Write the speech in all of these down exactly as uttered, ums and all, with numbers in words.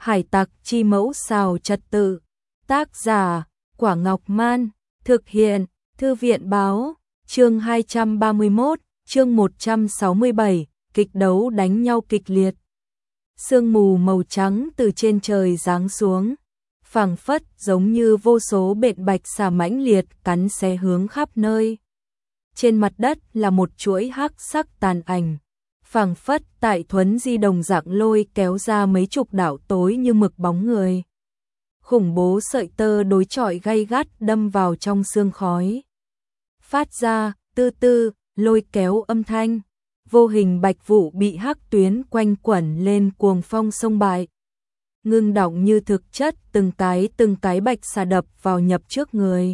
Hải tặc chi mẫu xào trật tự. Tác giả, Quả Ngọc Man. Thực hiện, Thư viện báo. Chương hai trăm ba mươi mốt, chương một trăm sáu mươi bảy, kịch đấu đánh nhau kịch liệt. Sương mù màu trắng từ trên trời giáng xuống, phảng phất giống như vô số bện bạch xà mãnh liệt cắn xé hướng khắp nơi. Trên mặt đất là một chuỗi hắc sắc tàn ảnh, phảng phất tại thuấn di đồng dạng lôi kéo ra mấy chục đạo tối như mực bóng người. Khủng bố sợi tơ đối chọi gay gắt đâm vào trong sương khói, phát ra tư tư lôi kéo âm thanh. Vô hình bạch vụ bị hắc tuyến quanh quẩn lên cuồng phong sông bại, ngưng đọng như thực chất, từng cái từng cái bạch xà đập vào nhập trước người.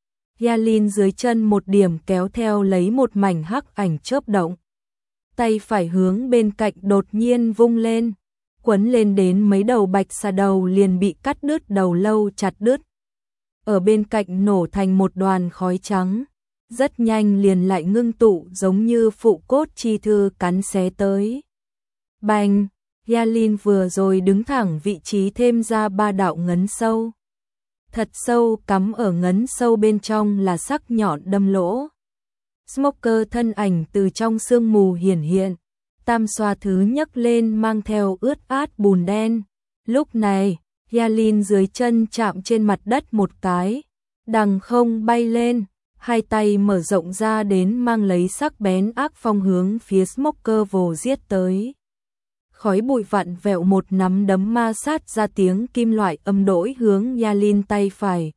Yalin dưới chân một điểm kéo theo lấy một mảnh hắc ảnh chớp động, tay phải hướng bên cạnh đột nhiên vung lên, quấn lên đến mấy đầu bạch xà đầu liền bị cắt đứt đầu lâu chặt đứt. Ở bên cạnh nổ thành một đoàn khói trắng, rất nhanh liền lại ngưng tụ giống như phụ cốt chi thư cắn xé tới. Bành, Yalin vừa rồi đứng thẳng vị trí thêm ra ba đạo ngấn sâu. Thật sâu cắm ở ngấn sâu bên trong là sắc nhọn đâm lỗ. Smoker thân ảnh từ trong sương mù hiển hiện, tam xoa thứ nhấc lên mang theo ướt át bùn đen. Lúc này, Yalin dưới chân chạm trên mặt đất một cái, đằng không bay lên, hai tay mở rộng ra đến mang lấy sắc bén ác phong hướng phía Smoker vồ giết tới. Khói bụi vặn vẹo, một nắm đấm ma sát ra tiếng kim loại âm đỗi hướng Yalin tay phải.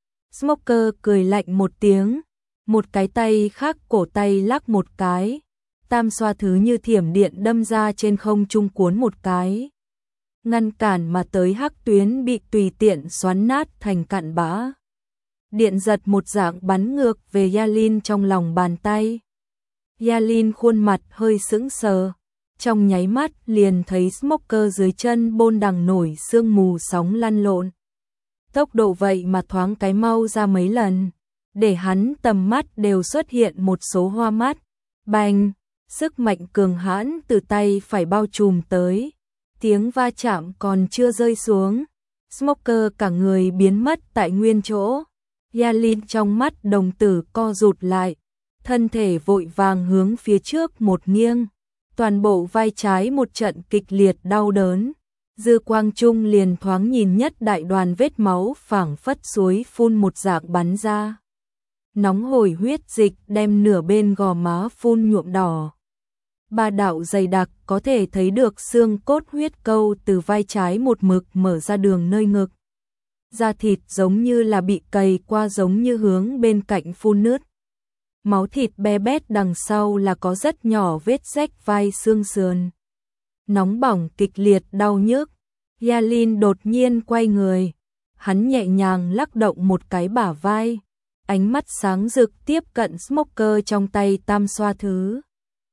Smoker cười lạnh một tiếng, một cái tay khác cổ tay lắc một cái, tam xoa thứ như thiểm điện đâm ra trên không trung cuốn một cái, ngăn cản mà tới hắc tuyến bị tùy tiện xoắn nát thành cặn bã. Điện giật một dạng bắn ngược về Yalin trong lòng bàn tay. Yalin khuôn mặt hơi sững sờ, trong nháy mắt liền thấy Smoker dưới chân bôn đằng nổi sương mù sóng lăn lộn. Tốc độ vậy mà thoáng cái mau ra mấy lần, để hắn tầm mắt đều xuất hiện một số hoa mắt. Bành, sức mạnh cường hãn từ tay phải bao trùm tới, tiếng va chạm còn chưa rơi xuống, Smoker cả người biến mất tại nguyên chỗ. Yalin trong mắt đồng tử co rụt lại, thân thể vội vàng hướng phía trước một nghiêng, toàn bộ vai trái một trận kịch liệt đau đớn. Dư quang trung liền thoáng nhìn nhất đại đoàn vết máu phảng phất suối phun một dạng bắn ra. Nóng hổi huyết dịch đem nửa bên gò má phun nhuộm đỏ. Ba đạo dày đặc có thể thấy được xương cốt huyết câu từ vai trái một mực mở ra đường nơi ngực. Da thịt giống như là bị cày qua, giống như hướng bên cạnh phun nứt. Máu thịt be bét, đằng sau là có rất nhỏ vết rách vai xương sườn. Nóng bỏng kịch liệt đau nhức. Yalin đột nhiên quay người, hắn nhẹ nhàng lắc động một cái bả vai, ánh mắt sáng rực tiếp cận Smoker trong tay tam xoa thứ.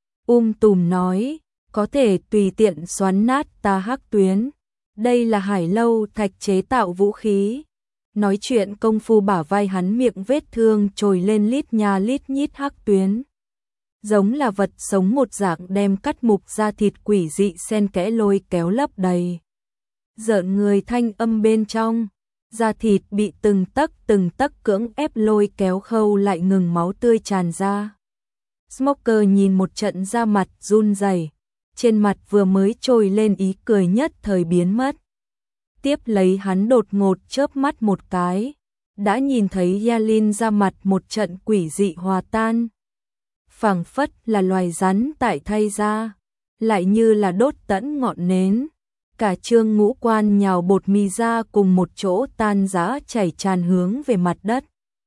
Um tùm nói, có thể tùy tiện xoắn nát ta hắc tuyến. Đây là Hải Lâu Thạch chế tạo vũ khí. Nói chuyện công phu bả vai hắn miệng vết thương trồi lên lít nha lít nhít hắc tuyến. Giống là vật sống một dạng đem cắt mục da thịt quỷ dị xen kẽ lôi kéo lấp đầy. Rợn người thanh âm bên trong, da thịt bị từng tấc từng tấc cưỡng ép lôi kéo khâu lại, ngừng máu tươi tràn ra. Smoker nhìn một trận da mặt run rẩy, trên mặt vừa mới trồi lên ý cười nhất thời biến mất. Tiếp lấy hắn đột ngột chớp mắt một cái, đã nhìn thấy Yalin da mặt một trận quỷ dị hòa tan. Phảng phất là loài rắn tại thay da, lại như là đốt tẫn ngọn nến. Cả trương ngũ quan nhào bột mì ra cùng một chỗ tan rã chảy tràn hướng về mặt đất.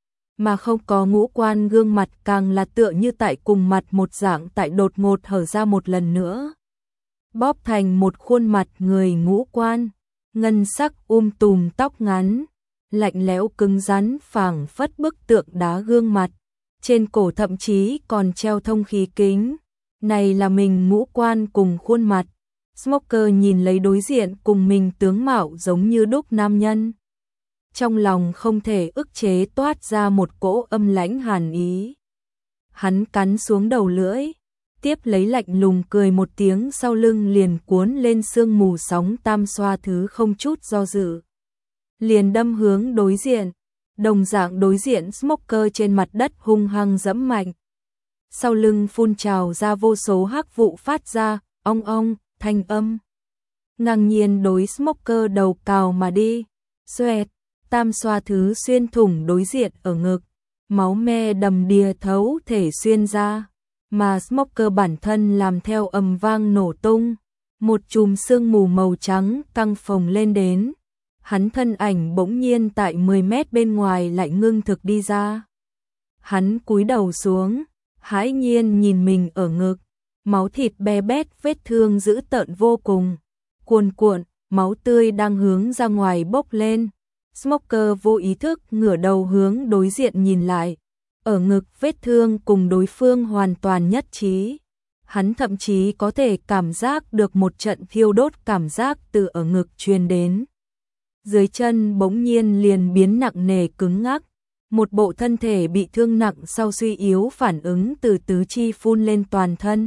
Mà không có ngũ quan gương mặt càng là tựa như tại cùng mặt một dạng tại đột ngột hở ra một lần nữa. Bóp thành một khuôn mặt người ngũ quan, ngân sắc um tùm tóc ngắn, lạnh lẽo cứng rắn phảng phất bức tượng đá gương mặt, trên cổ thậm chí còn treo thông khí kính. Này là mình ngũ quan cùng khuôn mặt. Smoker nhìn lấy đối diện cùng mình tướng mạo giống như đúc nam nhân, trong lòng không thể ức chế toát ra một cỗ âm lãnh hàn ý. Hắn cắn xuống đầu lưỡi, Tiếp lấy lạnh lùng cười một tiếng, sau lưng liền cuốn lên sương mù sóng tam xoa thứ không chút do dự. Liền đâm hướng đối diện, đồng dạng đối diện Smoker trên mặt đất hung hăng dẫm mạnh. Sau lưng phun trào ra vô số hắc vụ phát ra, ong ong, thanh âm. Ngang nhiên đối Smoker đầu cào mà đi, xoẹt, tam xoa thứ xuyên thủng đối diện ở ngực, máu me đầm đìa thấu thể xuyên ra, mà Smoker bản thân làm theo ầm vang nổ tung, một chùm sương mù màu trắng căng phồng lên đến. Hắn thân ảnh bỗng nhiên tại mười mét bên ngoài lại ngưng thực đi ra. Hắn cúi đầu xuống, hãi nhiên nhìn mình ở ngực, máu thịt be bét, vết thương dữ tợn vô cùng, cuồn cuộn, máu tươi đang hướng ra ngoài bốc lên. Smoker vô ý thức ngửa đầu hướng đối diện nhìn lại, ở ngực vết thương cùng đối phương hoàn toàn nhất trí. Hắn thậm chí có thể cảm giác được một trận thiêu đốt cảm giác từ ở ngực truyền đến. Dưới chân bỗng nhiên liền biến nặng nề cứng ngắc, một bộ thân thể bị thương nặng sau suy yếu phản ứng từ tứ chi phun lên toàn thân.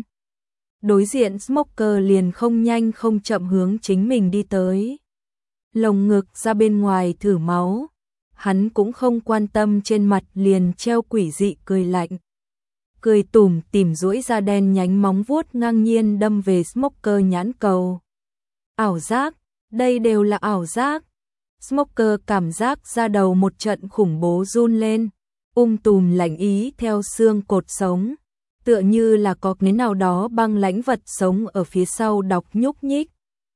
Đối diện Smoker liền không nhanh không chậm hướng chính mình đi tới. Lồng ngực ra bên ngoài thử máu, hắn cũng không quan tâm, trên mặt liền treo quỷ dị cười lạnh. Cười tủm tỉm duỗi ra đen nhánh móng vuốt ngang nhiên đâm về Smoker nhãn cầu. Ảo giác, đây đều là ảo giác. Smoker cảm giác da đầu một trận khủng bố run lên, um tùm lạnh ý theo xương cột sống, tựa như là có cái nào đó băng lãnh vật sống ở phía sau đọc nhúc nhích.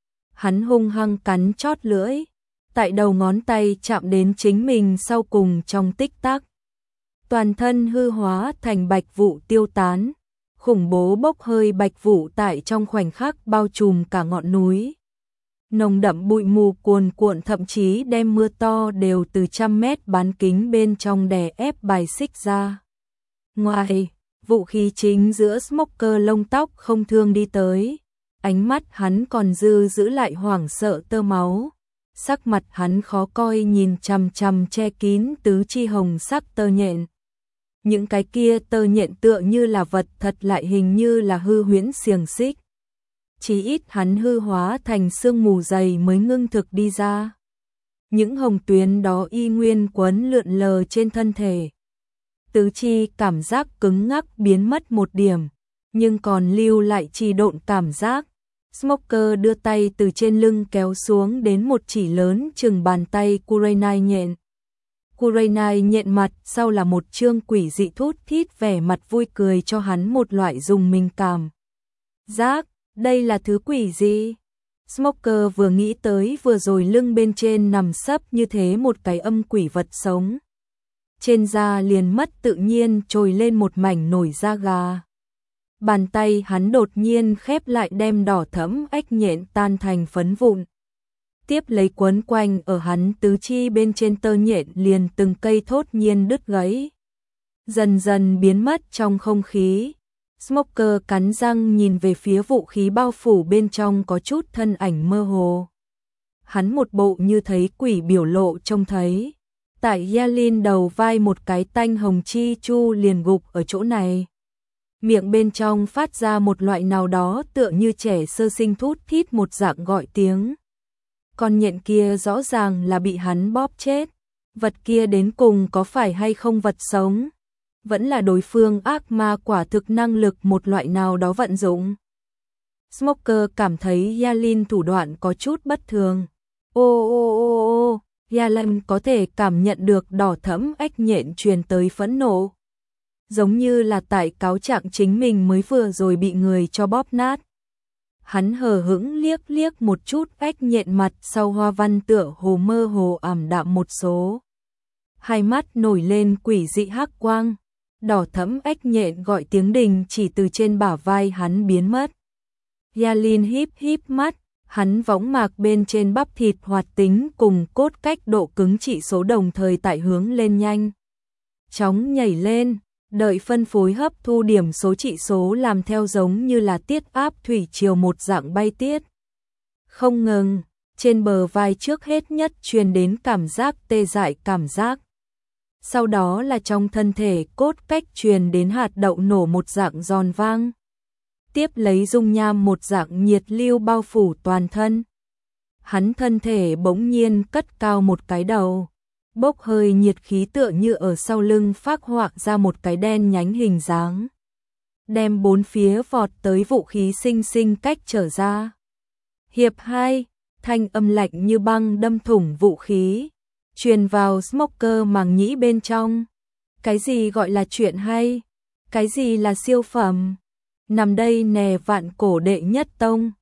Hắn hung hăng cắn chót lưỡi, tại đầu ngón tay chạm đến chính mình sau cùng trong tích tắc. Toàn thân hư hóa thành bạch vụ tiêu tán, khủng bố bốc hơi bạch vụ tại trong khoảnh khắc bao trùm cả ngọn núi. Nồng đậm bụi mù cuồn cuộn, thậm chí đem mưa to đều từ trăm mét bán kính bên trong đè ép bài xích ra. Ngoài, vũ khí chính giữa Smoker lông tóc không thương đi tới, ánh mắt hắn còn dư giữ lại hoảng sợ tơ máu. Sắc mặt hắn khó coi nhìn chằm chằm che kín tứ chi hồng sắc tơ nhện. Những cái kia tơ nhện tựa như là vật thật lại hình như là hư huyễn xiềng xích. Chỉ ít hắn hư hóa thành sương mù dày mới ngưng thực đi ra. Những hồng tuyến đó y nguyên quấn lượn lờ trên thân thể. Tứ chi cảm giác cứng ngắc biến mất một điểm, nhưng còn lưu lại trì độn cảm giác. Smoker đưa tay từ trên lưng kéo xuống đến một chỉ lớn chừng bàn tay Kurenai nhện. Kurenai nhện mặt sau là một trương quỷ dị thút thít, vẻ mặt vui cười cho hắn một loại dùng mình cảm giác. Đây là thứ quỷ gì? Smoker vừa nghĩ tới vừa rồi lưng bên trên nằm sấp như thế một cái âm quỷ vật sống. Trên da liền mất tự nhiên trồi lên một mảnh nổi da gà. Bàn tay hắn đột nhiên khép lại đem đỏ thẫm ếch nhện tan thành phấn vụn. Tiếp lấy quấn quanh ở hắn tứ chi bên trên tơ nhện liền từng cây thốt nhiên đứt gãy. Dần dần biến mất trong không khí. Smoker cắn răng nhìn về phía vũ khí bao phủ bên trong có chút thân ảnh mơ hồ. Hắn một bộ như thấy quỷ biểu lộ trông thấy. Tại Yalin đầu vai một cái tanh hồng chi chu liền gục ở chỗ này. Miệng bên trong phát ra một loại nào đó tựa như trẻ sơ sinh thút thít một dạng gọi tiếng. Con nhện kia rõ ràng là bị hắn bóp chết. Vật kia đến cùng có phải hay không vật sống? Vẫn là đối phương ác ma quả thực năng lực một loại nào đó vận dụng. Smoker cảm thấy Yalin thủ đoạn có chút bất thường. Ô ô ô ô, Yalin có thể cảm nhận được đỏ thẫm ếch nhện truyền tới phẫn nộ. Giống như là tại cáo trạng chính mình mới vừa rồi bị người cho bóp nát. Hắn hờ hững liếc liếc một chút ếch nhện mặt sau hoa văn tựa hồ mơ hồ ảm đạm một số. Hai mắt nổi lên quỷ dị hắc quang. Đỏ thẫm ếch nhện gọi tiếng đình chỉ từ trên bả vai hắn biến mất. Yalin híp híp mắt, hắn võng mạc bên trên bắp thịt hoạt tính cùng cốt cách độ cứng chỉ số đồng thời tại hướng lên nhanh. Chóng nhảy lên, đợi phân phối hấp thu điểm số chỉ số làm theo giống như là tiết áp thủy triều một dạng bay tiết. Không ngừng, trên bờ vai trước hết nhất truyền đến cảm giác tê dại cảm giác. Sau đó là trong thân thể cốt cách truyền đến hạt đậu nổ một dạng giòn vang. tiếp lấy dung nham một dạng nhiệt lưu bao phủ toàn thân. Hắn thân thể bỗng nhiên cất cao một cái đầu, bốc hơi nhiệt khí tựa như ở sau lưng phác họa ra một cái đen nhánh hình dáng, đem bốn phía vọt tới vũ khí sinh sinh cách trở ra. Hiệp hai, thanh âm lạnh như băng đâm thủng vũ khí, truyền vào Smoker màng nhĩ bên trong. Cái gì gọi là chuyện hay? Cái gì là siêu phẩm? Nằm đây nè vạn cổ đệ nhất tông,